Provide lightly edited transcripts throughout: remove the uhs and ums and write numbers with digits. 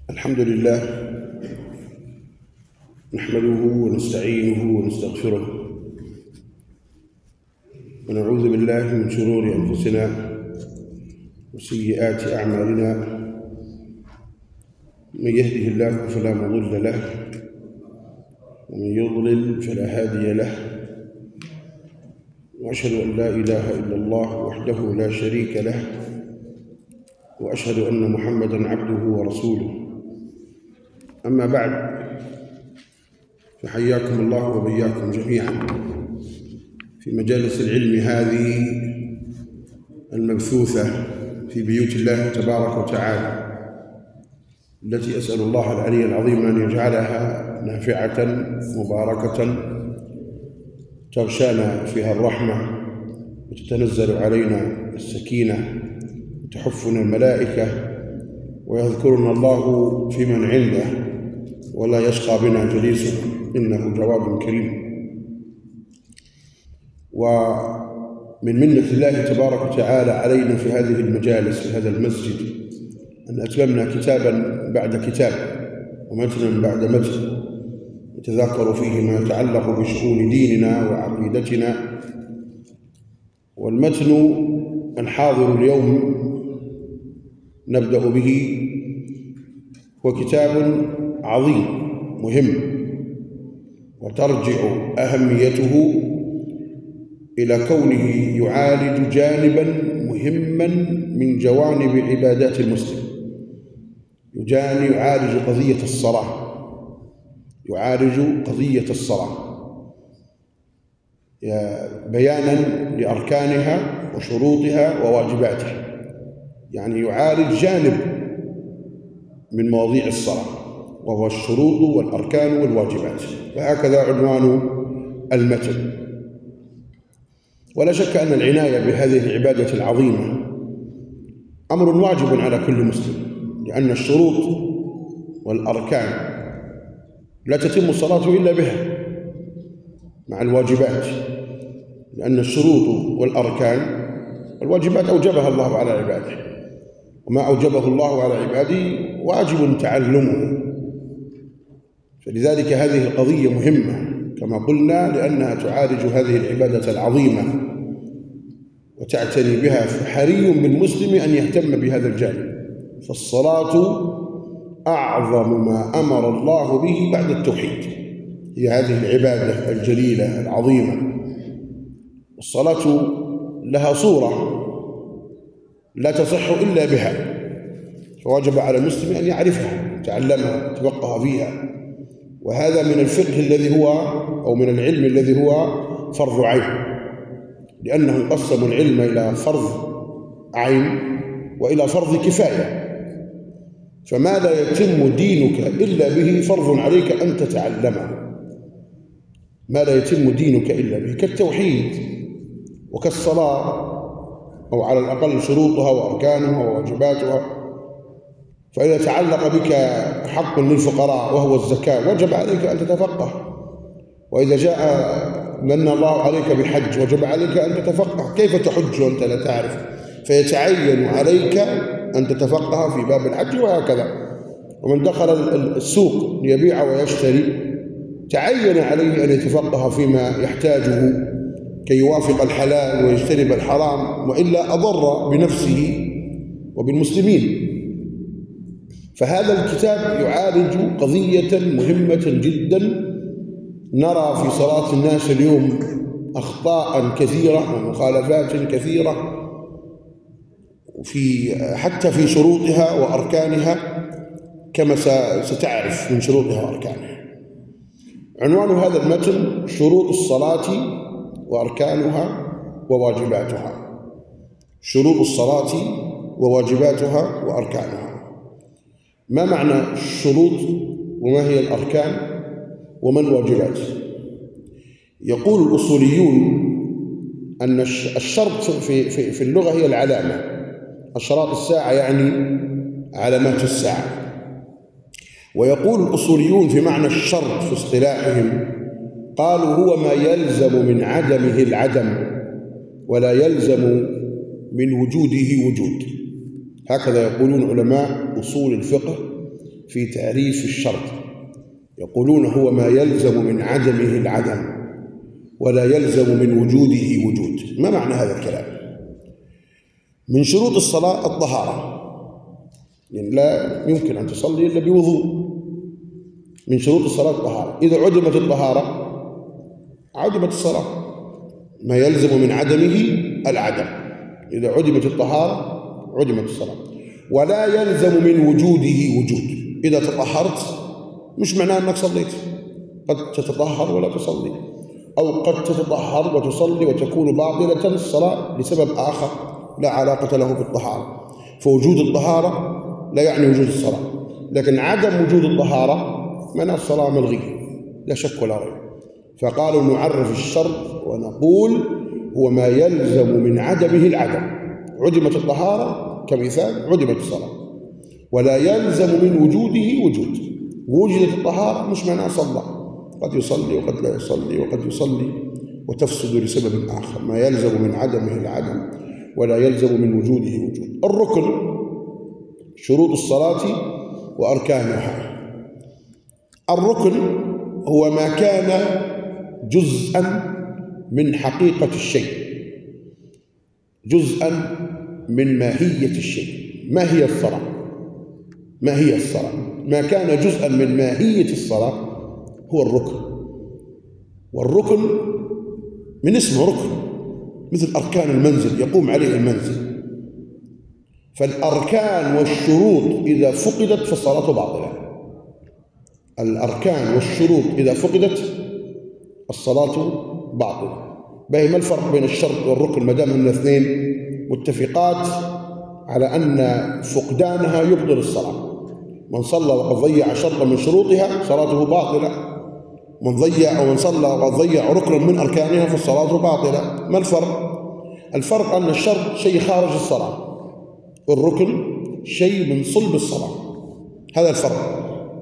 الحمد لله نحمده ونستعينه ونستغفره ونعوذ بالله من شرور أنفسنا وسيئات أعمالنا. من يهده الله فلا مضل له ومن يضلل فلا هادي له، وأشهد أن لا إله إلا الله وحده لا شريك له، وأشهد أن محمدًا عبده ورسوله. أما بعد، فحياكم الله وبياكم جميعا في مجالس العلم هذه المبثوثة في بيوت الله تبارك وتعالى، التي أسأل الله العلي العظيم أن يجعلها نافعة مباركة تغشانا فيها الرحمة وتتنزل علينا السكينة وتحفنا الملائكة ويذكرنا الله في من عنده ولا يشقى بنا جليسه إنه جواد كريم. ومن منة الله تبارك وتعالى علينا في هذه المجالس في هذا المسجد أن أتممنا كتابا بعد كتاب ومتنا بعد متن يتذاكر فيه ما يتعلق بشؤون ديننا وعقيدتنا. والمتن الحاضر اليوم نبدأ به هو كتاب عظيم مهم، وترجع أهميته إلى كونه يعالج جانبا مهما من جوانب عبادات المسلم. يعالج قضية الصلاة، بيانا لأركانها وشروطها وواجباتها، يعني يعالج جانب من مواضيع الصلاة وهو الشروط والأركان والواجبات، وهكذا عنوان المتن. ولا شك أن العناية بهذه العبادة العظيمة أمر واجب على كل مسلم، لأن الشروط والأركان لا تتم الصلاة إلا بها مع الواجبات، لأن الشروط والأركان والواجبات أوجبها الله على عباده، وما أوجبه الله على عباده واجب تعلمه. فلذلك هذه القضية مهمة كما قلنا، لأنها تعالج هذه العبادة العظيمة وتعتني بها، فحري بالمسلم أن يهتم بهذا الجانب. فالصلاة أعظم ما أمر الله به بعد التوحيد، هي هذه العبادة الجليلة العظيمة. الصلاة لها صورة لا تصح إلا بها، فواجب على المسلم أن يعرفها، يتعلمها، يتفقه فيها. وهذا من الفقه الذي هو أو من العلم الذي هو فرض عين، لأنهم قسموا العلم إلى فرض عين وإلى فرض كفاية. فما لا يتم دينك إلا به فرض عليك أن تتعلمه، ما لا يتم دينك إلا به، كالتوحيد وكالصلاة، أو على الأقل شروطها وأركانها وواجباتها. فإذا تعلق بك حق للفقراء وهو الزكاة وجب عليك أن تتفقه، وإذا جاء من الله عليك بحج وجب عليك أن تتفقه. كيف تحج وأنت لا تعرف؟ فيتعين عليك أن تتفقه في باب الحج، وهكذا. ومن دخل السوق ليبيع ويشتري تعين عليه أن يتفقه فيما يحتاجه كي يوافق الحلال ويجتنب الحرام، وإلا أضر بنفسه وبالمسلمين. فهذا الكتاب يعالج قضية مهمة جدا. نرى في صلاة الناس اليوم أخطاء كثيرة ومخالفات كثيرة حتى في شروطها وأركانها، كما ستعرف من شروطها وأركانها. عنوان هذا المتن شروط الصلاة وأركانها وواجباتها. شروط الصلاة وواجباتها وأركانها. ما معنى الشروط وما هي الأركان وما الواجبات؟ يقول الأصوليون أن الشرط في اللغة هي العلامة. أشراط الساعة يعني علامات الساعة. ويقول الأصوليون في معنى الشرط في اصطلاحهم، قالوا هو ما يلزم من عدمه العدم ولا يلزم من وجوده وجود. هكذا يقولون علماء أصول الفقه في تعريف الشرط، يقولون هو ما يلزم من عدمه العدم ولا يلزم من وجوده وجود. ما معنى هذا الكلام؟ من شروط الصلاة الطهارة، يعني لا يمكن أن تصلي إلا بوضوء. من شروط الصلاة الطهارة، إذا عدمت الطهارة عدمت الصلاة. ما يلزم من عدمه العدم، إذا عدمت الطهارة عدمت الصلاة. ولا يلزم من وجوده وجود. إذا تطهرت مش معناه أنك صليت، قد تتطهر ولا تصلي، أو قد تتطهر وتصلي وتكون باطلة الصلاة لسبب آخر لا علاقة له بالطهارة. فوجود الطهارة لا يعني وجود الصلاة، لكن عدم وجود الطهارة معنى الصلاة ملغية لا شك ولا ريب. فقالوا نعرف الشرط ونقول هو ما يلزم من عدمه العدم. عدمت الطهارة كمثال عدمت الصلاة. ولا يلزم من وجوده وجود. وجدت الطهارة مش معناه صلى، قد يصلي وقد لا يصلي وقد يصلي وتفسد لسبب آخر. ما يلزم من عدمه العدم ولا يلزم من وجوده وجود. الركن شروط الصلاة وأركانها. الركن هو ما كان جزءا من حقيقة الشيء، جزءا من ماهية الشيء. ما هي الصلاة؟ ما هي الصلاة؟ ما كان جزءا من ماهية الصلاة هو الركن. والركن من اسمه ركن، مثل أركان المنزل يقوم عليه المنزل. فالأركان والشروط إذا فقدت فالصلاة باطلة. الأركان والشروط إذا فقدت الصلاة باطلة. ما الفرق بين الشرط والركن ما دام هن الاثنين متفقات على أن فقدانها يبطل الصلاة؟ من صلى وقد ضيع شرطا من شروطها صلاته باطلة، من صلى وقد ضيع ركنا من أركانها فالصلاة باطلة. ما الفرق؟ الفرق أن الشرط شيء خارج الصلاة والركن شيء من صلب الصلاة. هذا الفرق.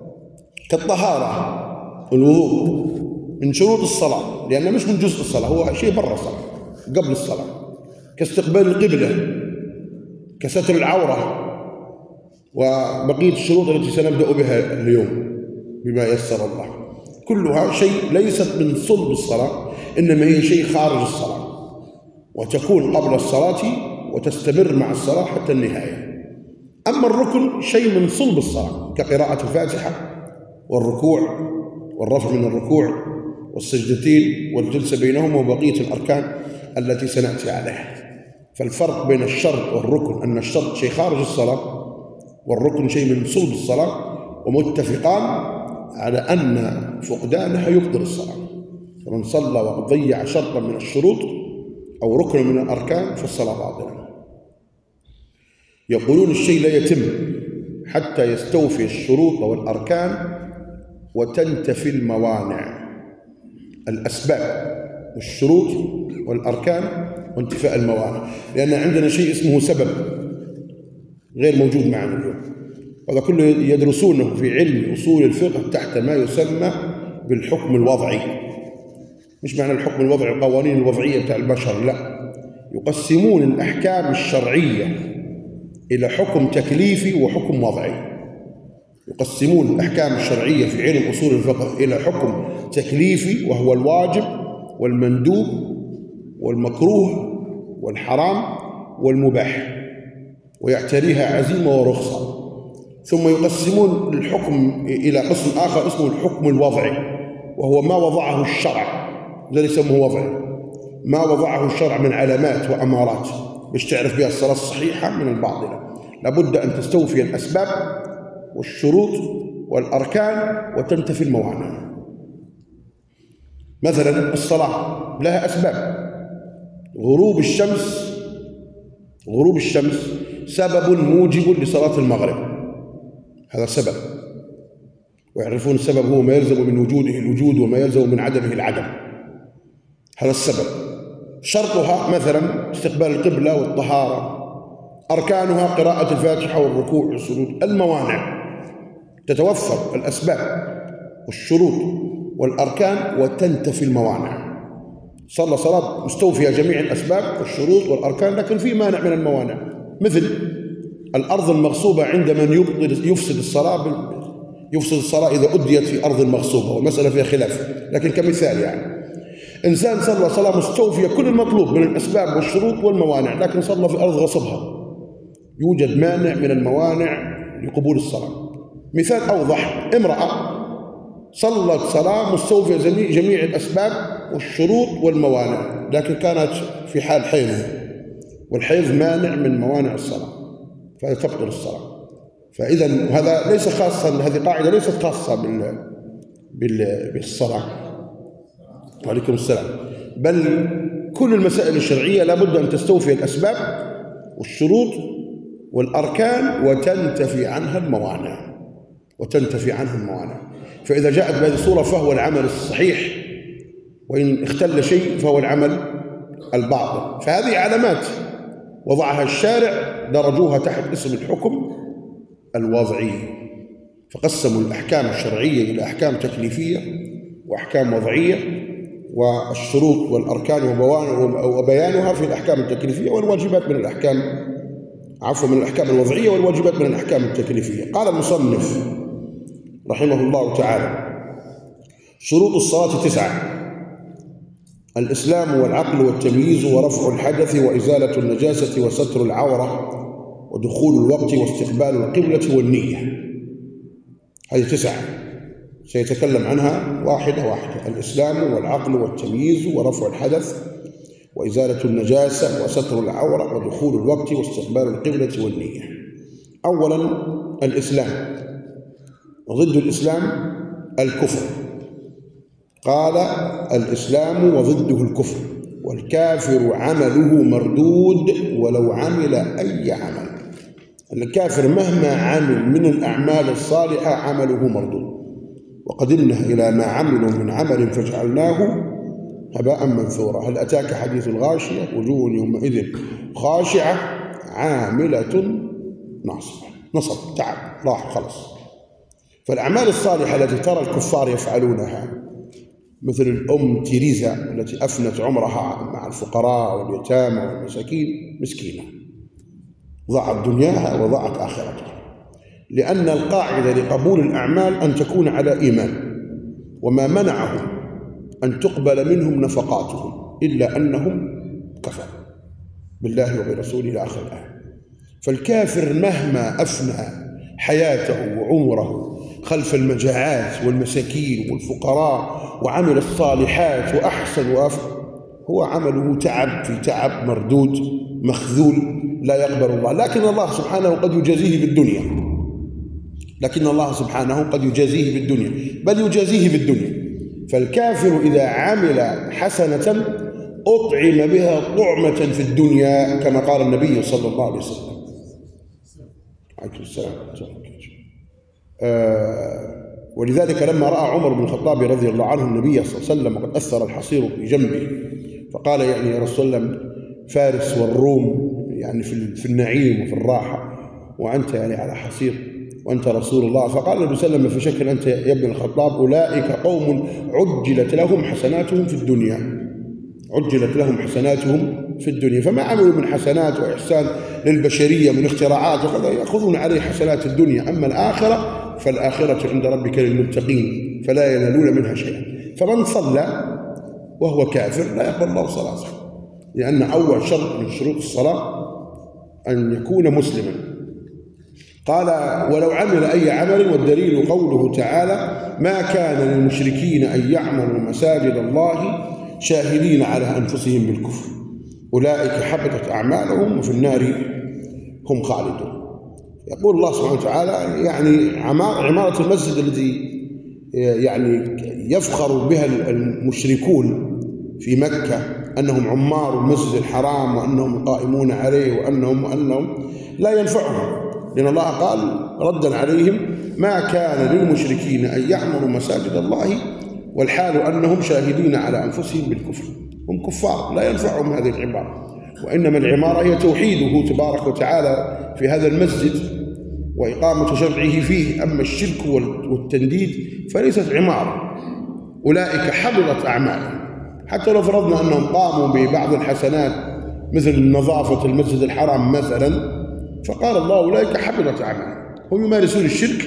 كالطهارة الوضوء من شروط الصلاة لأنه مش من جزء الصلاة، هو شيء برا الصلاة قبل الصلاة. كاستقبال القبلة، كستر العورة، وبقية الشروط التي سنبدأ بها اليوم بما يسر الله. كلها شيء ليست من صلب الصلاة، إنما هي شيء خارج الصلاة وتكون قبل الصلاة وتستمر مع الصلاة حتى النهاية. أما الركن شيء من صلب الصلاة كقراءة الفاتحة والركوع والرفع من الركوع والسجدتين والجلسة بينهما وبقية الأركان التي سنأتي عليها. فالفرق بين الشرط والركن أن الشرط شيء خارج الصلاة والركن شيء من صلب الصلاة، ومتفقان على أن فقدانها يبطل الصلاة. فمن صلى وقد ضيع شرطا من الشروط أو ركنا من الأركان فالصلاة باطلة. يقولون الشيء لا يتم حتى يستوفي الشروط والأركان وتنتفي الموانع. الأسباب والشروط والأركان وانتفاء الموانع، لأن عندنا شيء اسمه سبب غير موجود معنا اليوم، هذا كله يدرسونه في علم أصول الفقه تحت ما يسمى بالحكم الوضعي. مش معنى الحكم الوضعي القوانين الوضعية بتاع البشر، لا، يقسمون الأحكام الشرعية إلى حكم تكليفي وحكم وضعي. يقسمون الأحكام الشرعية في علم أصول الفقه إلى حكم تكليفي وهو الواجب والمندوب والمكروه والحرام والمباح، ويعتريها عزيمة ورخصة. ثم يقسمون الحكم إلى قسم آخر اسمه الحكم الوضعي، وهو ما وضعه الشرع، ذلك يسموه وضعي، ما وضعه الشرع من علامات وأمارات باش تعرف بها الصلاة الصحيحة من الباطلة. لابد أن تستوفي الأسباب والشروط والأركان وتنتفي الموانع. مثلا الصلاة لها أسباب. غروب الشمس سبب موجب لصلاة المغرب، هذا سبب، ويعرفون السبب هو ما يلزم من وجوده الوجود وما يلزم من عدمه العدم، هذا السبب. شرطها مثلا استقبال القبلة والطهارة. أركانها قراءة الفاتحة والركوع والسجود. الموانع تتوفر الأسباب والشروط والأركان وتنتفي الموانع. صلى صلاة مستوفية جميع الأسباب والشروط والأركان، لكن في مانع من الموانع، مثل الأرض المغصوبة عند من يفسد الصلاة يفسد الصلاة إذا أديت في أرض مغصوبة، والمسألة فيها خلاف، لكن كمثال يعني إنسان صلى صلاة مستوفية كل المطلوب من الأسباب والشروط والموانع، لكن صلى في أرض غصبها، يوجد مانع من الموانع لقبول الصلاة. مثال أوضح: امرأة صلت صلاة مستوفية جميع الأسباب والشروط والموانع، لكن كانت في حال حيض، والحيض مانع من موانع الصلاة، فتبطل الصلاة. فإذا هذا ليس خاصا، هذه قاعدة ليست خاصة بالصلاة، وعليكم السلام، بل كل المسائل الشرعية لابد أن تستوفي الأسباب والشروط والأركان وتنتفي عنها الموانع، فإذا جاءت بهذه الصورة فهو العمل الصحيح، وإن اختل شيء فهو العمل الباطل. فهذه علامات وضعها الشارع درجوها تحت اسم الحكم الوضعي، فقسموا الأحكام الشرعية إلى أحكام تكليفية وأحكام وضعية، والشروط والأركان وبيانها في الأحكام التكليفية، والواجبات من الأحكام من الأحكام الوضعية، والواجبات من الأحكام التكليفية. قال المصنف رحمه الله تعالى: شروط الصلاة 9: الإسلام والعقل والتمييز ورفع الحدث وإزالة النجاسة وستر العورة ودخول الوقت واستقبال القبلة والنية. هذه 9 سيتكلم عنها واحدة واحدة: الإسلام والعقل والتمييز ورفع الحدث وإزالة النجاسة وستر العورة ودخول الوقت واستقبال القبلة والنية. أولا الإسلام، وضد الإسلام الكفر. قال: الإسلام وضده الكفر، والكافر عمله مردود ولو عمل أي عمل. الكافر مهما عمل من الأعمال الصالحة عمله مردود. وقدمنا إلى ما عملوا من عمل فجعلناه هباء منثورا. هل أتاك حديث الغاشية؟ وجوه يومئذ خاشعة عاملة نصب تعب راح خلص. فالأعمال الصالحة التي ترى الكفار يفعلونها، مثل الأم تيريزا التي أفنت عمرها مع الفقراء واليتامى والمساكين، مسكينة، ضاعت دنياها وضاعت آخرتها، لأن القاعدة لقبول الأعمال أن تكون على إيمان، وما منعهم أن تقبل منهم نفقاتهم إلا أنهم كفروا بالله وبرسوله إلى آخر الآية. فالكافر مهما أفنى حياته وعمره خلف المجاعات والمساكين والفقراء وعمل الصالحات وأحسن هو عمله تعب في تعب، مردود مخذول لا يقبل الله. لكن الله سبحانه قد يجازيه بالدنيا، بل يجازيه بالدنيا. فالكافر إذا عمل حسنة أطعم بها طعمة في الدنيا، كما قال النبي صلى الله عليه وسلم عليه السلام. ولذلك لما رأى عمر بن الخطاب رضي الله عنه النبي صلى الله عليه وسلم وقد أثر الحصير في جنبه، فقال: يعني يا رسول الله، فارس والروم يعني في النعيم وفي الراحة، وأنت يعني على حصير وأنت رسول الله. فقال النبي صلى الله عليه وسلم: في شك أنت يا ابن الخطاب، أولئك قوم عجلت لهم حسناتهم في الدنيا، فما عملوا من حسنات وإحسان للبشرية من اختراعات وكذا يأخذون عليه حسنات الدنيا، أما الآخرة فالآخرة عند ربك للمتقين فلا ينالون منها شيئا. فمن صلى وهو كافر لا يقبل الله صلاته، لأن أول شرط من شروط الصلاة أن يكون مسلما. قال: ولو عمل أي عمل، والدليل قوله تعالى: ما كان للمشركين أن يعمروا مساجد الله شاهدين على أنفسهم بالكفر أولئك حبطت أعمالهم وفي النار هم خالدون. يقول الله سبحانه وتعالى يعني عمارة المسجد الذي يعني يفخر بها المشركون في مكة أنهم عمار المسجد الحرام وأنهم قائمون عليه وأنهم لا ينفعهم، لأن الله قال ردا عليهم: ما كان للمشركين أن يعمروا مساجد الله والحال أنهم شاهدين على أنفسهم بالكفر. هم كفار لا ينفعهم هذه العمارة، وإنما العمارة هي توحيده تبارك وتعالى في هذا المسجد وإقامة شرعه فيه. أما الشرك والتنديد فليست عمارة. أولئك حبطت أعمالهم، حتى لو فرضنا أنهم قاموا ببعض الحسنات مثل نظافة المسجد الحرام مثلا، فقال الله: أولئك حبطت أعمالهم. هم يمارسون الشرك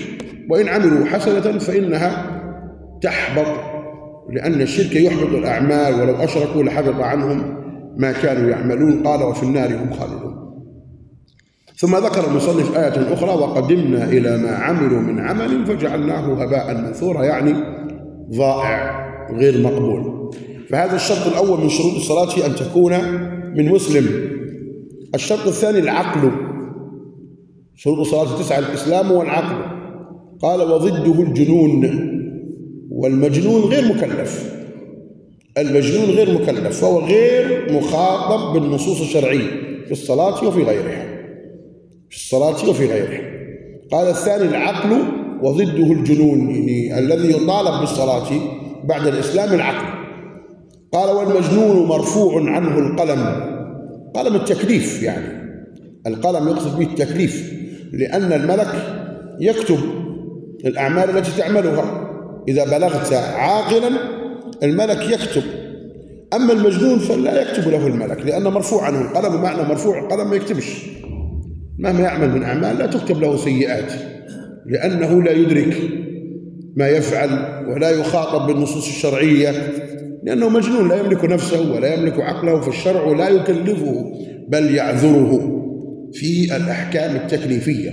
وإن عملوا حسنة فإنها تحبط، لأن الشرك يحبط الأعمال، ولو أشركوا لحبط عنهم ما كانوا يعملون. قال وفي النار هم خالدون. ثم ذكر المصنف آية أخرى: وقدمنا إلى ما عملوا من عمل فجعلناه هباء منثورا، يعني ضائع غير مقبول. فهذا الشرط الأول من شروط الصلاة أن تكون من مسلم. الشرط الثاني العقل. شروط الصلاة 9: الإسلام والعقل. قال وضده الجنون، والمجنون غير مكلف. المجنون غير مكلف، فهو غير مخاطب بالنصوص الشرعية في الصلاة وفي غيرها. في الصلاة وفي غيرها. قال الثاني العقل، وضده الجنون، يعني الذي يطالب بالصلاة بعد الإسلام العقل. قال والمجنون مرفوع عنه القلم. قلم التكليف، يعني القلم يقصد به التكليف، لأن الملك يكتب الأعمال التي تعملها. إذا بلغت عاقلا الملك يكتب، أما المجنون فلا يكتب له الملك، لأن مرفوع عنه القلم. معنى مرفوع القلم ما يكتبش، مهما يعمل من أعمال لا تكتب له سيئات، لأنه لا يدرك ما يفعل ولا يخاطب بالنصوص الشرعية، لأنه مجنون لا يملك نفسه ولا يملك عقله، فالشرع لا يكلفه بل يعذره في الأحكام التكليفية.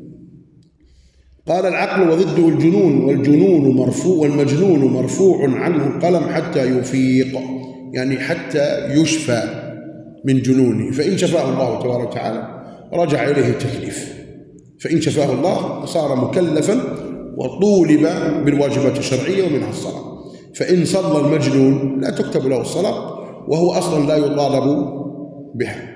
قال العقل وضده الجنون، والجنون مرفوع، والمجنون مرفوع عنه القلم حتى يفيق، يعني حتى يشفى من جنونه. فإن شفاه الله تبارك وتعالى رجع إليه التكليف، فإن شفاه الله صار مكلفا وطولب بالواجبات الشرعية ومنها الصلاة. فإن صلى المجنون لا تكتب له الصلاة، وهو أصلا لا يطالب بها.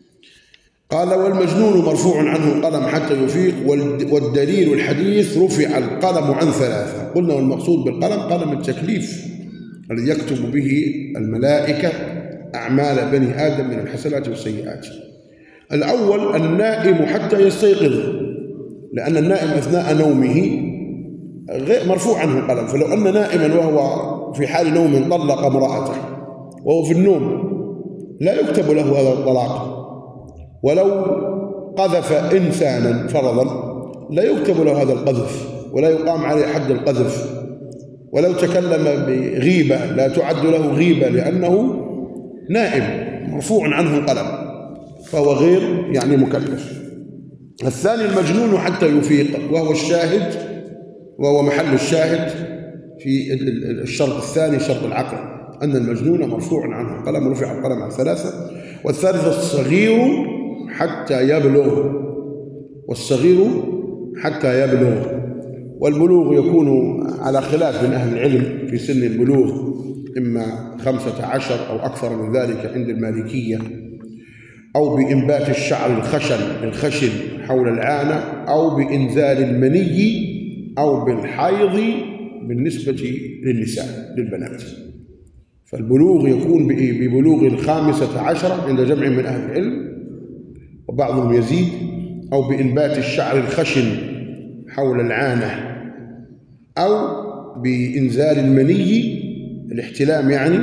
قال والمجنون مرفوع عنه القلم حتى يفيق، والدليل الحديث رفع القلم عن 3. قلنا والمقصود بالقلم قلم التكليف الذي يكتب به الملائكة أعمال بني آدم من الحسنات والسيئات. الأول النائم حتى يستيقظ، لأن النائم أثناء نومه مرفوع عنه القلم. فلو أن نائما وهو في حال نوم طلق امرأته وهو في النوم لا يكتب له هذا الطلاق، ولو قذف إنسانا فرضا لا يكتب له هذا القذف ولا يقام عليه حد القذف، ولو تكلم بغيبة لا تعد له غيبة، لأنه نائم مرفوع عنه القلم، فهو غير يعني مكلف. الثاني المجنون حتى يفيق، وهو الشاهد، وهو محل الشاهد في الشرط الثاني شرط العقل، أن المجنون مرفوع عنه القلم، رفع القلم عن 3. والثالث الصغير حتى يبلغ، والصغير حتى يبلغ. والبلوغ يكون على خلاف من أهل العلم في سن البلوغ، إما 15 أو أكثر من ذلك عند المالكية، أو بإنبات الشعر الخشن حول العانة، أو بإنزال المني، أو بالحيض بالنسبة للنساء للبنات. فالبلوغ يكون ببلوغ 15 عند جمع من أهل العلم، وبعضهم يزيد، أو بإنبات الشعر الخشن حول العانة، أو بإنزال المني الاحتلام يعني،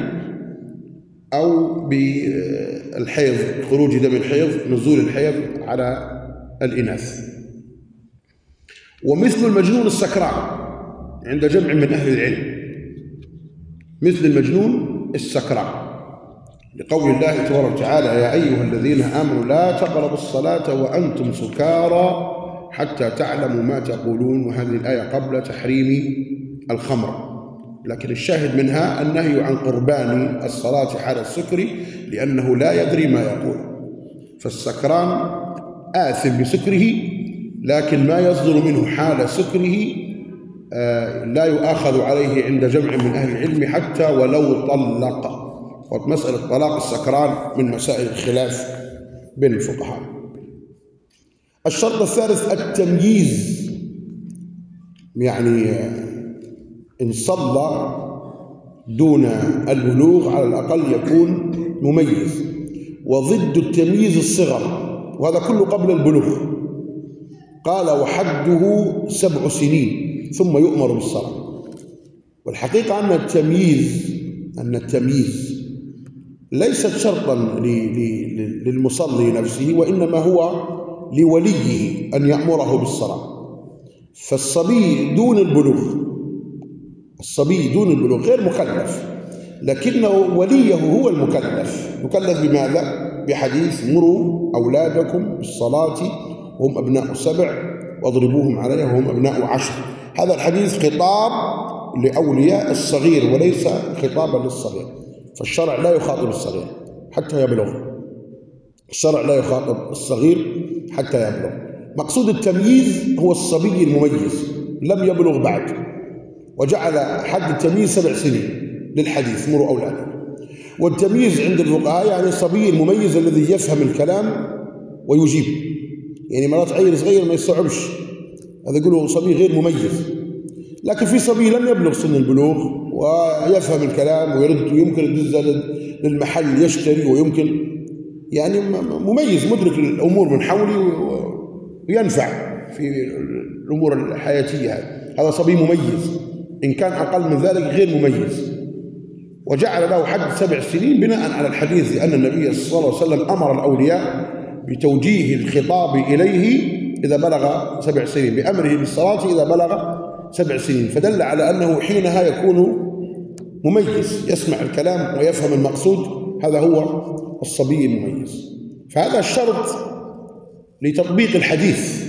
أو بالحيض خروج دم الحيض نزول الحيض على الإناث. ومثل المجنون السكران عند جمع من أهل العلم، مثل المجنون السكران، لقول الله تبارك وتعالى يا أيها الذين آمنوا لا تقربوا الصلاة وأنتم سكارى حتى تعلموا ما تقولون. وهذه الآية قبل تحريم الخمر، لكن الشاهد منها النهي عن قربان الصلاة حال السكر، لأنه لا يدري ما يقول. فالسكران آثم بسكره، لكن ما يصدر منه حال سكره لا يؤاخذ عليه عند جمع من أهل العلم حتى ولو طلق. ومسألة طلاق السكران من مسائل الخلاف بين الفقهاء. الشرط الثالث التمييز، يعني إن صلى دون البلوغ على الأقل يكون مميز. وضد التمييز الصغر، وهذا كله قبل البلوغ. قال وحده 7 سنين ثم يؤمر بالصلاة. والحقيقة أن التمييز ليست شرطا للمصلي نفسه، وإنما هو لوليه أن يأمره بالصلاة. فالصبي دون البلوغ، الصبي دون البلوغ غير مكلف، لكنه وليه هو المكلف. مكلف بماذا؟ بحديث مروا أولادكم بالصلاة وهم أبناء 7 واضربوهم عليها وهم أبناء 10. هذا الحديث خطاب لأولياء الصغير وليس خطابا للصغير، فالشرع لا يخاطب الصغير حتى يبلغ. الشرع لا يخاطب الصغير حتى يبلغ. مقصود التمييز هو الصبي المميز لم يبلغ بعد، وجعل حد التمييز 7 سنين للحديث مروا أولادكم. والتمييز عند الفقهاء يعني الصبي المميز الذي يفهم الكلام ويجيب. يعني مرات عيل صغير ما يستوعبش، هذا يقولوا صبي غير مميز. لكن في صبي لم يبلغ سن البلوغ ويفهم الكلام ويرد، ويمكن يدز للمحل يشتري، ويمكن يعني مميز مدرك الأمور من حوله وينفع في الأمور الحياتية. هذا صبي مميز. إن كان أقل من ذلك غير مميز. وجعل له حد 7 سنين بناء على الحديث، لأن النبي صلى الله عليه وسلم أمر الأولياء بتوجيه الخطاب إليه إذا بلغ 7 سنين، بأمره بالصلاة إذا بلغ 7 سنين، فدل على أنه حينها يكون مميز، يسمع الكلام ويفهم المقصود. هذا هو الصبي المميز. فهذا الشرط لتطبيق الحديث.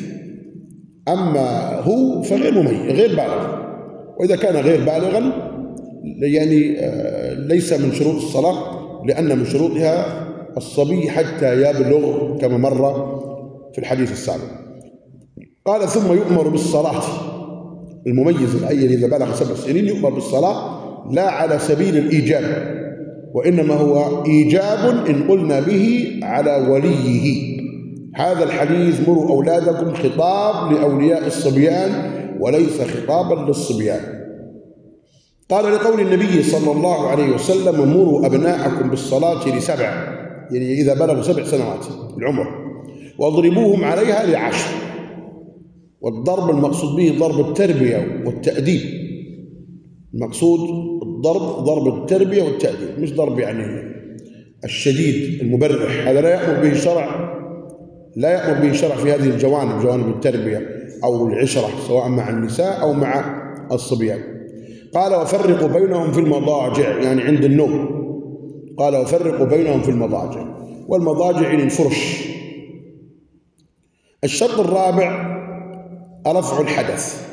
أما هو فغير مميز، غير بالغ. وإذا كان غير بالغا يعني ليس من شروط الصلاة، لأن من شروطها الصبي حتى يبلغ كما مر في الحديث السابق. قال ثم يؤمر بالصلاة. المميز العيل إذا بلغ 7 سنين يؤمر بالصلاة، لا على سبيل الإيجاب، وإنما هو إيجاب إن قلنا به على وليه. هذا الحديث مروا أولادكم خطاب لأولياء الصبيان وليس خطابا للصبيان. قال لقول النبي صلى الله عليه وسلم مروا أبناءكم بالصلاة ل7، يعني إذا بلغوا 7 سنوات العمر، واضربوهم عليها ل10. والضرب المقصود به ضرب التربية والتأديب. المقصود الضرب ضرب التربية والتأديب، مش ضرب يعني الشديد المبرح. هذا لا يأمر به الشرع، لا يأمر به الشرع في هذه الجوانب، جوانب التربية أو العشرة سواء مع النساء أو مع الصبيان. قال وفرقوا بينهم في المضاجع، يعني عند النوم. قال وفرقوا بينهم في المضاجع، والمضاجع يعني الفرش. الشرط الرابع رفع الحدث.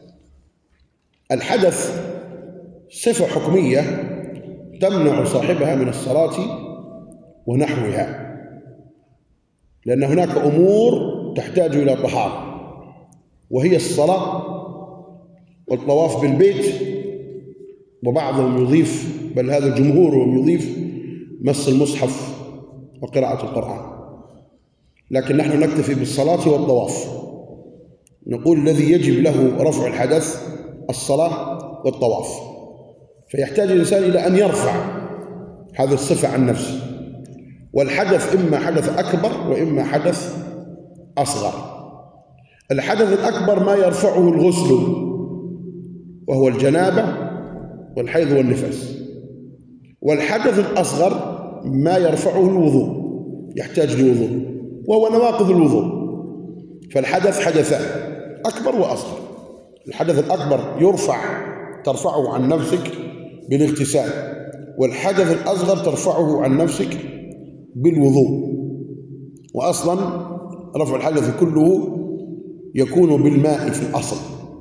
الحدث صفة حكمية تمنع صاحبها من الصلاة ونحوها، لأن هناك أمور تحتاج إلى طهارة، وهي الصلاة والطواف بالبيت، وبعضهم يضيف، بل هذا جمهورهم يضيف مس المصحف وقراءة القرآن. لكن نحن نكتفي بالصلاة والطواف. نقول الذي يجب له رفع الحدث الصلاة والطواف، فيحتاج الإنسان إلى أن يرفع هذه الصفة عن نفسه. والحدث إما حدث أكبر وإما حدث أصغر. الحدث الأكبر ما يرفعه الغسل، وهو الجنابة والحيض والنفاس. والحدث الأصغر ما يرفعه الوضوء، يحتاج لوضوء، وهو نواقض الوضوء. فالحدث حدثان، أكبر وأصغر. الحدث الأكبر ترفعه عن نفسك بالاغتسال، والحدث الأصغر ترفعه عن نفسك بالوضوء. وأصلا رفع الحدث كله يكون بالماء في الأصل،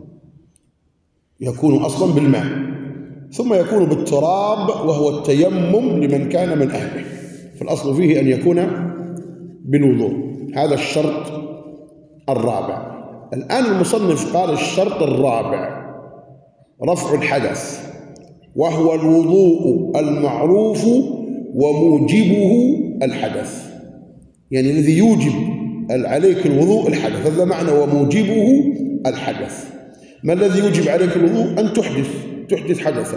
يكون أصلا بالماء، ثم يكون بالتراب وهو التيمم لمن كان من أهله، فالأصل فيه أن يكون بالوضوء. هذا الشرط الرابع. الآن المصنف قال الشرط الرابع رفع الحدث، وهو الوضوء المعروف وموجبه الحدث. يعني الذي يوجب عليك الوضوء الحدث، هذا معنى وموجبه الحدث. ما الذي يوجب عليك الوضوء؟ أن تحدث حدثا.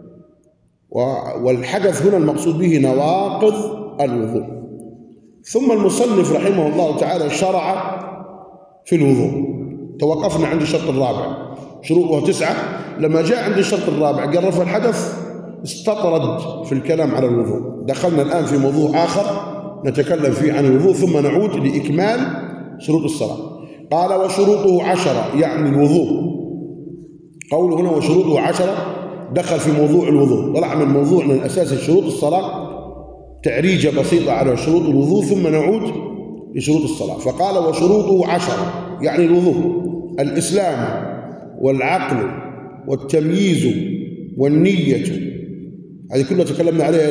والحدث هنا المقصود به نواقض الوضوء. ثم المصنف رحمه الله تعالى شرع في الوضوء. توقفنا عند الشرط الرابع، شروطه 9. لما جاء عند الشرط الرابع قال رفع الحدث، استطرد في الكلام على الوضوء. دخلنا الآن في موضوع آخر نتكلم فيه عن الوضوء، ثم نعود لإكمال شروط الصلاة. قال وشروطه 10 يعني الوضوء. قوله هنا وشروطه 10 دخل في موضوع الوضوء، طلع من موضوعنا الأساسي شروط الصلاة، تعريجة بسيطة على شروط الوضوء ثم نعود لشروط الصلاة. فقال وشروطه 10 يعني الوضوء، الإسلام والعقل والتمييز والنية، هذه كلها تكلمنا عليها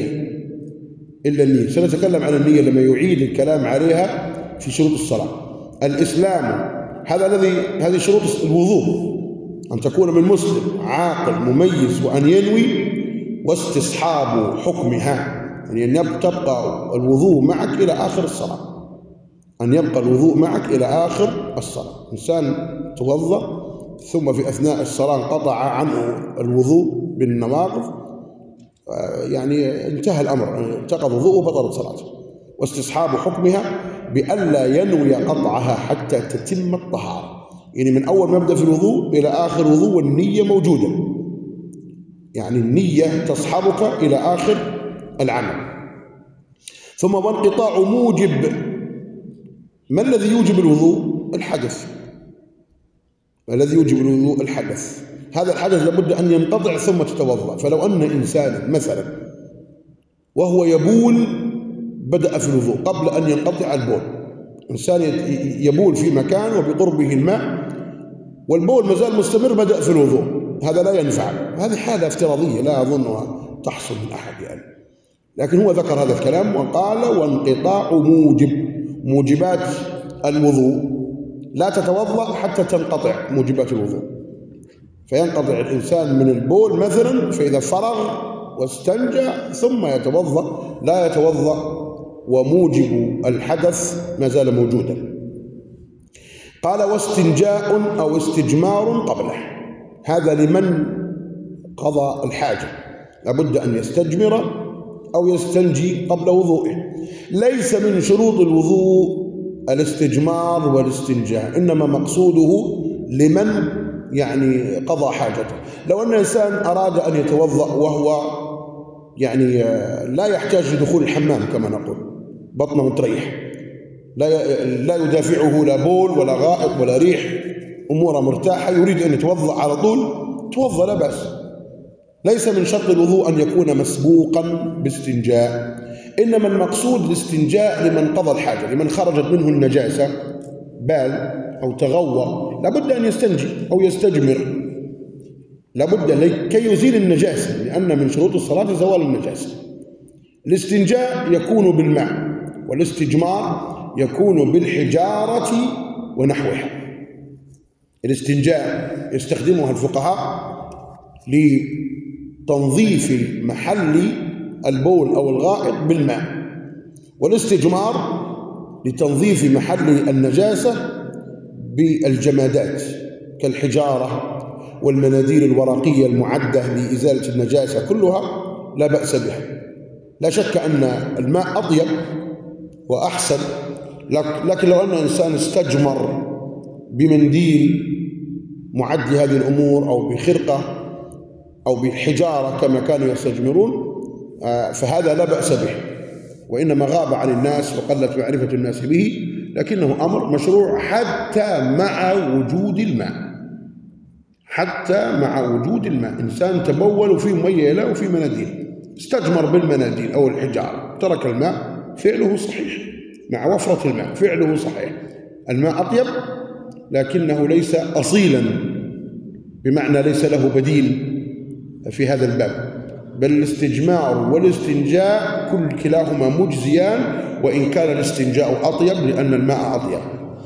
إلا النية سنتكلم عن النية لما يعيد الكلام عليها في شروط الصلاة. الإسلام هذه شروط الوضوء، أن تكون من مسلم عاقل مميز، وأن ينوي، واستصحاب حكمها، يعني أن تبقى الوضوء معك إلى آخر الصلاة، أن يبقى الوضوء معك إلى آخر الصلاة. إنسان توضأ ثم في أثناء الصلاة انقطع عنه الوضوء بالنواقض، يعني انتهى الأمر، انتقض وضوءه وبطلت صلاته. واستصحاب حكمها بألا ينوي قطعها حتى تتم الطهارة، يعني من أول ما يبدأ في الوضوء إلى آخر وضوء والنية موجودة، يعني النية تصحبك إلى آخر العمل. ثم وانقطاع موجب. ما الذي يوجب الوضوء؟ الحدث. الذي يوجب الوضوء الحدث، هذا الحدث لابد أن ينقطع ثم تتوضأ. فلو أن إنسانا مثلا وهو يبول بدأ في الوضوء قبل أن ينقطع البول، إنسان يبول في مكان وبقربه الماء والبول مازال مستمر بدأ في الوضوء، هذا لا ينفع. هذه حالة افتراضية لا أظنها تحصل من أحد يعني. لكن هو ذكر هذا الكلام وقال وانقطاع موجبات الوضوء، لا تتوضأ حتى تنقطع موجبات الوضوء. فينقطع الإنسان من البول مثلا، فإذا فرغ واستنجى ثم يتوضأ، لا يتوضأ وموجب الحدث ما زال موجودا. قال واستنجاء أو استجمار قبله، هذا لمن قضى الحاجة، لابد أن يستجمر أو يستنجي قبل وضوئه. ليس من شروط الوضوء الاستجمار والاستنجاء، إنما مقصوده لمن يعني قضى حاجته. لو أن إنسان أراد أن يتوضأ وهو يعني لا يحتاج لدخول الحمام كما نقول، بطنه متريح، لا يدافعه لا بول ولا غائط ولا ريح، أموره مرتاحة، يريد أن يتوضأ على طول، توضأ لا بأس. ليس من شرط الوضوء أن يكون مسبوقا باستنجاء، إنما المقصود الاستنجاء لمن قضى الحاجة، لمن خرجت منه النجاسة، بال أو تغوى، لابد أن يستنجي أو يستجمر، لابد كي يزيل النجاسة، لأن من شروط الصلاة زوال النجاسة. الاستنجاء يكون بالماء، والاستجمار يكون بالحجارة ونحوها. الاستنجاء يستخدمها الفقهاء لتنظيف محل البول أو الغائط بالماء، والاستجمار لتنظيف محل النجاسة بالجمادات كالحجارة والمناديل الورقية المعدة لإزالة النجاسة، كلها لا بأس بها. لا شك أن الماء أطيب وأحسن، لكن لو أن إنسان استجمر بمنديل معد لهذه الأمور أو بخرقة أو بحجارة كما كانوا يستجمرون، فهذا لا بأس به، وإنما غاب عن الناس وقلت معرفة الناس به، لكنه أمر مشروع حتى مع وجود الماء. حتى مع وجود الماء، إنسان تبول وفيه مية له وفيه مناديل، استجمر بالمناديل أو الحجارة، ترك الماء، فعله صحيح، مع وفرة الماء فعله صحيح. الماء أطيب لكنه ليس أصيلا، بمعنى ليس له بديل في هذا الباب، بل الاستجمار والاستنجاء كلاهما مجزيان، وإن كان الاستنجاء أطيب لأن الماء أطيب.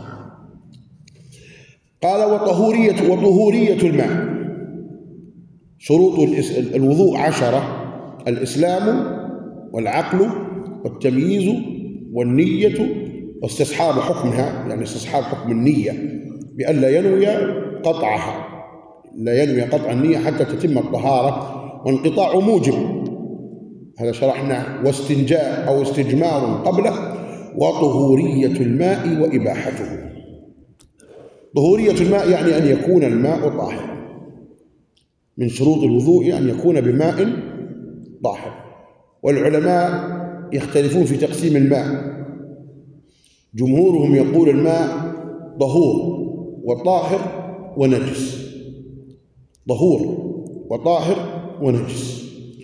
قال وطهورية الماء. شروط الوضوء 10: الإسلام والعقل والتمييز والنية واستصحاب حكمها، يعني استصحاب حكم النية بألا ينوي قطعها، لا ينوي قطع النية حتى تتم الطهارة. وانقطاع موجب، هذا شرحناه، واستنجاء أو استجمار قبله، وطهورية الماء وإباحته. طهورية الماء يعني أن يكون الماء طاهرا، من شروط الوضوء أن يكون بماء طاهر. والعلماء يختلفون في تقسيم الماء، جمهورهم يقول الماء طهور وطاهر ونجس، طهور وطاهر ونجس.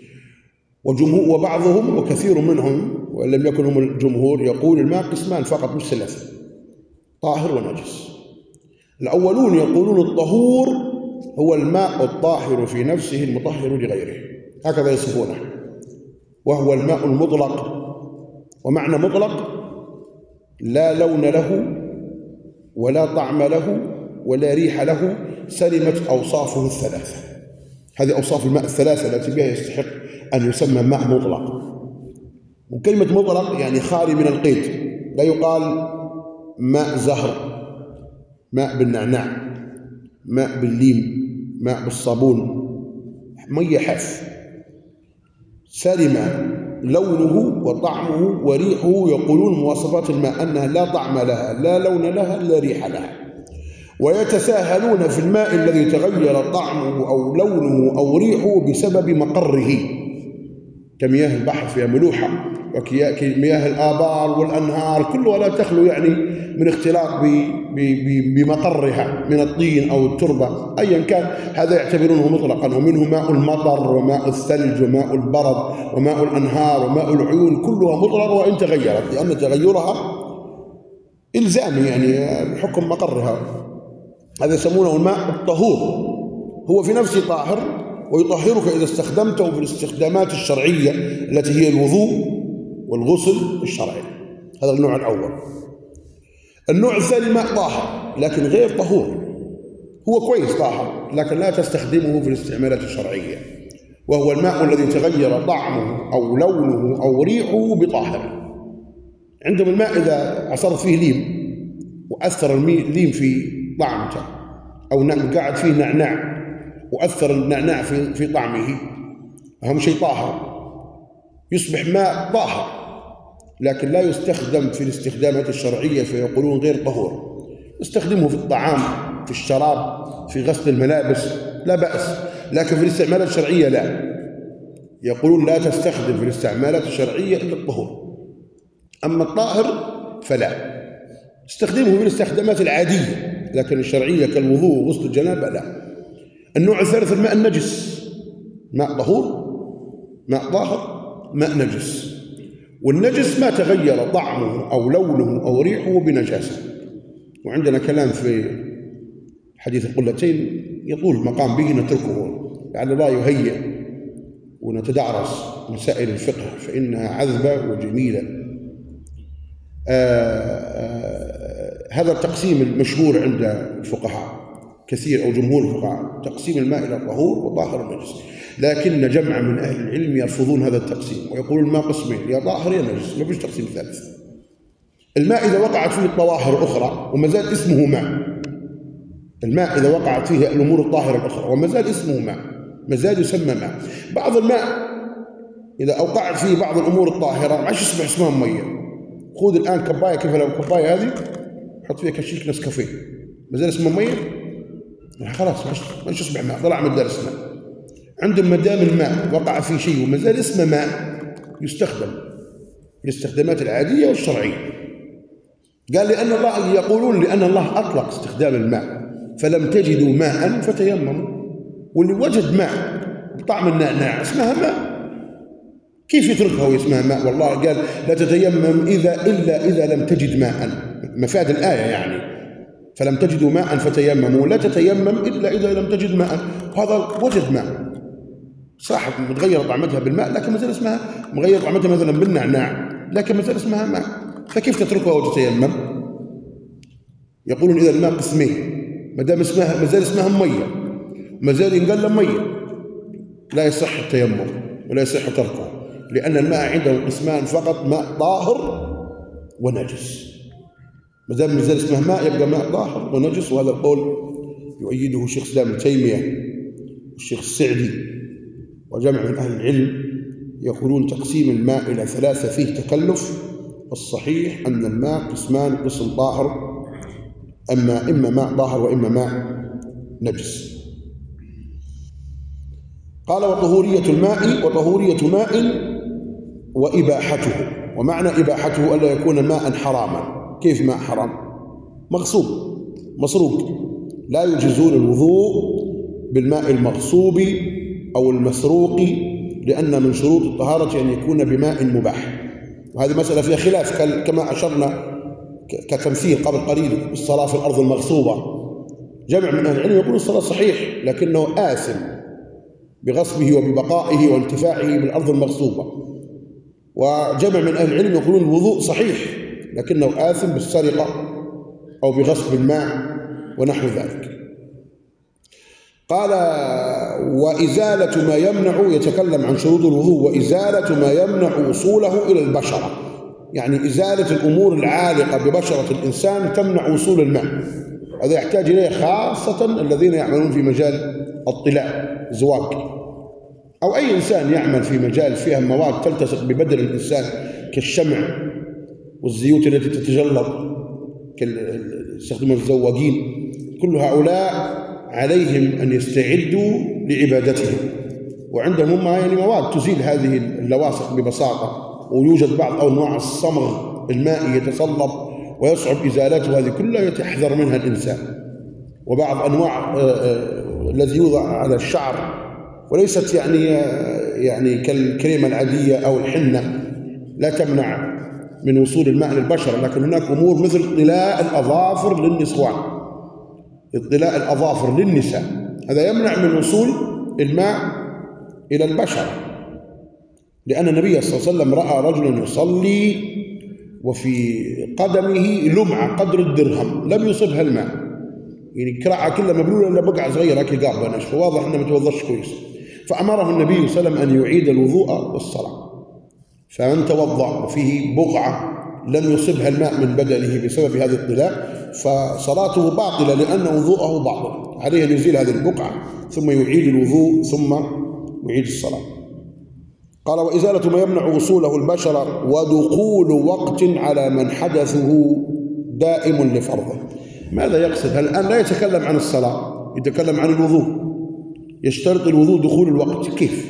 وبعضهم وكثير منهم وإن لم يكن هم الجمهور يقول الماء قسمان فقط مش ثلاثة، طاهر ونجس. الأولون يقولون الطهور هو الماء الطاهر في نفسه المطهر لغيره، هكذا يصفونه، وهو الماء المطلق. ومعنى مطلق لا لون له ولا طعم له ولا ريح له، سلمت أوصافه الثلاثة. هذه أوصاف الماء الثلاثة التي بها يستحق أن يسمى ماء مطلق. وكلمة مطلق يعني خالي من القيد، لا يقال ماء زهر، ماء بالنعناع، ماء بالليم، ماء بالصابون، مية حف، سلم لونه وطعمه وريحه. يقولون مواصفات الماء أنها لا طعم لها لا لون لها لا ريح لها. ويتساهلون في الماء الذي تغير طعمه أو لونه أو ريحه بسبب مقره، كمياه البحر فيها ملوحة، وكمياه الآبار والأنهار كلها لا تخلو يعني من اختلاط بمقرها من الطين أو التربة أيا كان. هذا يعتبرونه مطلقا. ومنه ماء المطر وماء الثلج وماء البرد وماء الأنهار وماء العيون، كلها مطلق وإن تغيرت، لأن تغيرها إلزامي يعني بحكم مقرها. هذا يسمونه الماء الطهور، هو في نفسه طاهر ويطهرك إذا استخدمته في الاستخدامات الشرعية التي هي الوضوء والغسل الشرعي. هذا النوع الأول. النوع الثاني ماء طاهر لكن غير طهور، هو كويس طاهر لكن لا تستخدمه في الاستعمالات الشرعية، وهو الماء الذي تغير طعمه أو لونه أو ريحه بطاهر. عندما الماء إذا عصرت فيه ليم وأثر الليم في طعمته، أو قاعد فيه نعناع وأثر النعناع في طعمه، أهم شيء طاهر، يصبح ماء طاهر لكن لا يستخدم في الاستخدامات الشرعية، فيقولون غير طهور. استخدمه في الطعام، في الشراب، في غسل الملابس لا بأس، لكن في الاستعمالات الشرعية لا. يقولون لا تستخدم في الاستعمالات الشرعية إلا الطهور. أما الطاهر فلا، استخدمه في الاستخدامات العادية لكن الشرعية كالوضوء وغسل الجنابة لا. النوع الثالث الماء النجس، ماء طهور، ماء طاهر، ماء نجس. والنجس ما تغير طعمه أو لونه أو ريحه بنجاسة. وعندنا كلام في حديث القلتين يطول المقام به، نتركه لعل الله يهيئ ونتدارس مسائل الفقه فإنها عذبة وجميلة. هذا التقسيم المشهور عند الفقهاء كثير أو جمهور الفقهاء، تقسيم الماء إلى طهور وطاهر ونجس. لكن جمع من أهل العلم يرفضون هذا التقسيم ويقولون الماء قسمين، يا طاهر يا نجس، ما فيش تقسيم ثالث. الماء إذا وقعت فيه الطواهر أخرى وما زال اسمه ماء، الماء إذا وقعت فيه الأمور الطاهرة الأخرى وما زال اسمه ماء، ما زال يسمى ماء. بعض الماء إذا أوقعت فيه بعض الأمور الطاهرة ما عادش يصبح اسمها مية. خذ الآن كباية، كيف لو الكباية هذه حط فيها كشيك نسكافيه، ما زال اسمه مية؟ خلاص ما يصبح ماء، طلع من درسنا. عندما ما دام الماء وقع فيه شيء وما زال اسمه ماء يستخدم في الاستخدامات العادية والشرعية. قال لأن الله، يقولون لأن الله أطلق استخدام الماء، فلم تجدوا ماء فتيمموا. واللي وجد ماء بطعم النعناع اسمها ماء، كيف يتركها واسمها ماء؟ والله قال لا تتيمم إلا إذا لم تجد ماء، مفاد الآية يعني فلم تجدوا ماء فتيمموا، لا تتيمم إلا إذا لم تجد ماء. وهذا وجد ماء صح متغير طعمتها بالماء لكن ما زال اسمها مغير طعمتها مثلا بالنعناع لكن ما زال اسمها ماء، فكيف تتركها وتتيمم؟ يقولون إذا الماء قسمين، ما دام اسمها ما زال اسمها مية، ما زال ينقل مية، لا يصح التيمم ولا يصح تركه، لأن الماء عندهم قسمان فقط، ماء طاهر ونجس. ما دام اسمه ماء يبقى ماء طاهر ونجس. وهذا القول يؤيده الشيخ الإسلام ابن تيمية والشيخ السعدي وجمع من أهل العلم، يقولون تقسيم الماء إلى ثلاثة فيه تكلف، والصحيح أن الماء قسمان، قسم طاهر إما ماء طاهر وإما ماء نجس. قال وطهورية الماء، وطهورية ماء وإباحته. ومعنى إباحته ألا يكون ماء حراما. كيف ماء حرام؟ مغصوب، مسروق، لا يجيزون الوضوء بالماء المغصوب أو المسروق، لأن من شروط الطهارة أن يكون بماء مباح. وهذه مسألة فيها خلاف كما أشرنا كتمثيل قبل قليل بالصلاة في الأرض المغصوبة. جمع من أهل العلم يقول الصلاة صحيح لكنه آثم بغصبه وببقائه وانتفاعه بالأرض المغصوبة، وجمع من أهل العلم يقولون الوضوء صحيح لكنه آثم بالسرقة أو بغصب الماء ونحو ذلك. قال وإزالة ما يمنع، يتكلم عن شروط الوضوء، وإزالة ما يمنع وصوله إلى البشرة، يعني إزالة الأمور العالقة ببشرة الإنسان تمنع وصول الماء. هذا يحتاج إليه خاصة الذين يعملون في مجال الطلاء الزواج، أو أي إنسان يعمل في مجال فيها مواد تلتصق ببدن الإنسان كالشمع والزيوت التي تتجلط يستخدمها الزواجين. كل هؤلاء عليهم أن يستعدوا لعبادتهم، وعندهم هم يعني مواد تزيل هذه اللواصق ببساطة، ويوجد بعض أنواع الصمغ المائي يتصلب ويصعب إزالته، هذه كلها يتحذر منها الإنسان. وبعض أنواع الذي يوضع على الشعر وليست يعني كالكريمة العادية أو الحنة لا تمنع من وصول الماء للبشرة، لكن هناك أمور مثل طلاء الأظافر للنسوان، طلاء الأظافر للنساء، هذا يمنع من وصول الماء إلى البشرة، لأن النبي صلى الله عليه وسلم رأى رجلا يصلي وفي قدمه لمعة قدر الدرهم لم يصبها الماء، يعني كراعة كلها مبلولة إلا بقعة صغيرة هكي قابة ناشفة، واضح أنه ما توضأش كويس. فأمره النبي صلى الله عليه وسلم أن يعيد الوضوء والصلاة. فمن توضأ وفيه بقعة لم يصبها الماء من بدنه بسبب هذا الطلاء فصلاته باطلة، لأن وضوءه باطل، عليه أن يزيل هذه البقعة ثم يعيد الوضوء ثم يعيد الصلاة. قال وإزالة ما يمنع وصوله البشرة ودخول وقت على من حدثه دائم لفرضه. ماذا يقصد؟ الآن لا يتكلم عن الصلاة، يتكلم عن الوضوء. يشترط الوضوء دخول الوقت، كيف؟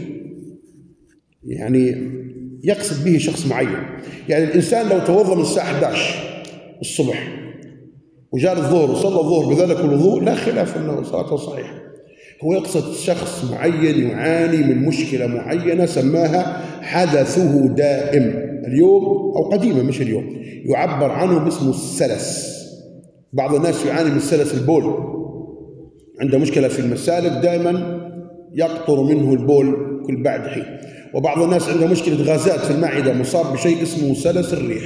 يعني يقصد به شخص معين. يعني الإنسان لو توضأ من الساعة 11 الصبح وجاء الظهر وصلى الظهر بذلك الوضوء لا خلاف أنه صلاته صحيحة. هو يقصد شخص معين يعاني من مشكلة معينة سماها حدثه دائم اليوم أو قديما مش اليوم، يعبر عنه باسم السلس. بعض الناس يعاني من سلس البول، عنده مشكلة في المسالك دائما يقطر منه البول كل بعد حين. وبعض الناس عنده مشكلة غازات في المعدة، مصاب بشيء اسمه سلس الريح،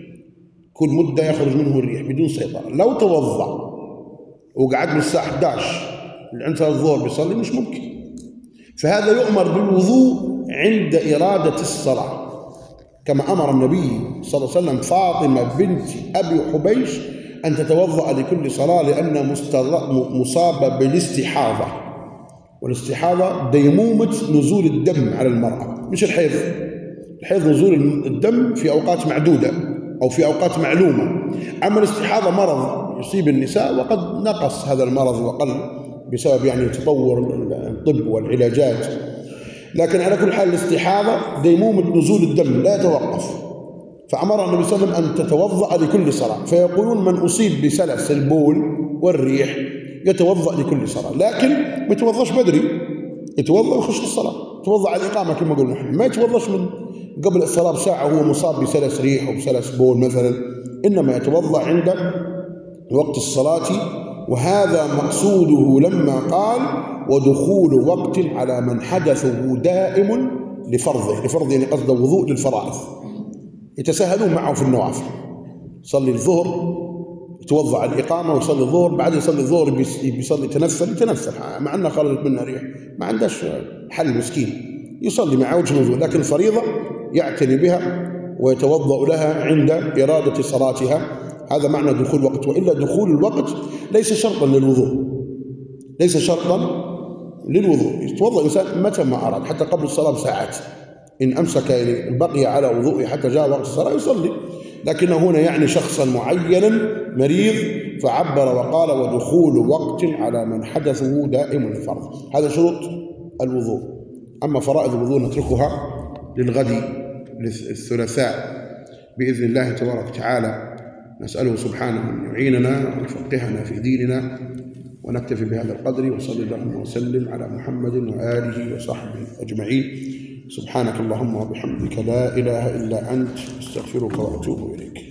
كل مدة يخرج منه الريح بدون سيطرة. لو توضأ وقعد من الساعة 11 عند الظهر بيصلي مش ممكن، فهذا يؤمر بالوضوء عند إرادة الصلاة، كما أمر النبي صلى الله عليه وسلم فاطمة بنت أبي حبيش أن تتوضأ لكل صلاة لأنها مصابة بالاستحاضة، والاستحاضة ديمومة نزول الدم على المرأة مش الحيض. الحيض نزول الدم في أوقات معدودة أو في أوقات معلومة، أما الاستحاضة مرض يصيب النساء وقد نقص هذا المرض وقل بسبب يعني تطور الطب والعلاجات، لكن على كل حال الاستحاضة ديمومة نزول الدم لا يتوقف. فأمر النبي صلى الله عليه وسلم أن تتوضأ لكل صلاة، فيقولون من أصيب بسلس البول والريح يتوضأ لكل صلاة، لكن ما يتوضأش بدري، يتوضأ ويخش الصلاة، يتوضأ على الإقامة كما قلنا نحن، ما يتوضأش من قبل الصلاة بساعة وهو مصاب بسلس ريح أو بسلس بول مثلا، إنما يتوضأ عند وقت الصلاة. وهذا مقصوده لما قال ودخول وقت على من حدثه دائم لفرضه يعني قصد وضوء للفرائض، يتساهلون معه في النوافل. يصلي الظهر يتوضأ على الإقامة ويصلي الظهر، بعد يصلي الظهر بيصلي يتنفل مع أنه خرجت منها ريح، ما عندهش حل مسكين، يصلي مع وجه الوضوء، لكن الفريضة يعتني بها ويتوضأ لها عند إرادة صلاتها. هذا معنى دخول الوقت. وإلا دخول الوقت ليس شرطا للوضوء، ليس شرطا للوضوء، يتوضأ الإنسان متى ما أراد حتى قبل الصلاة بساعات، إن أمسك يعني بقي على وضوءه حتى جاء وقت الصلاة يصلي، لكنه هنا يعني شخصا معينا مريض فعبر وقال ودخول وقت على من حدثه دائم الفرض. هذا شروط الوضوء. أما فرائض الوضوء نتركها للغد الثلاثاء بإذن الله تبارك وتعالى، نسأله سبحانه أن يعيننا ويفقهنا في ديننا، ونكتفي بهذا القدر، وصلى اللهم وسلم على محمد وآله وصحبه أجمعين. سبحانك اللهم وبحمدك لا إله إلا أنت، استغفرك وأتوب إليك.